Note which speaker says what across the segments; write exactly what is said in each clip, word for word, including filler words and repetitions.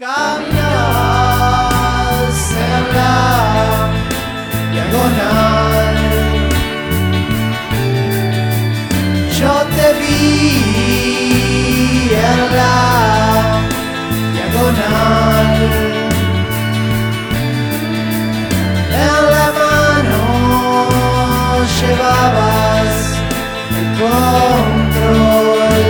Speaker 1: Caminas en la diagonal, yo te vi en la diagonal, en la mano llevabas el control,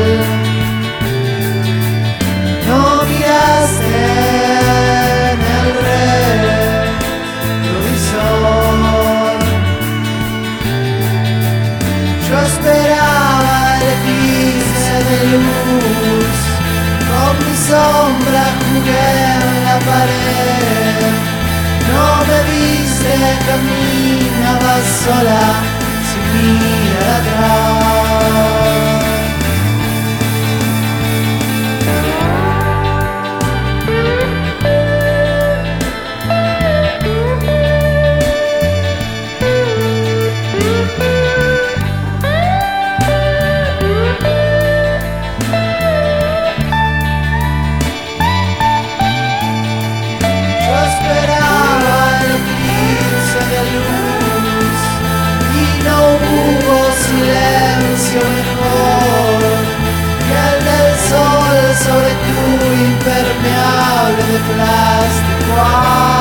Speaker 1: no miraste en el retrovisor, yo esperaba el eclipse de luz, con mi sombra jugué en la pared, no me viste, caminabas sola sin mirar atrás. Mejor que el del sol sobre tu impermeable de plástico.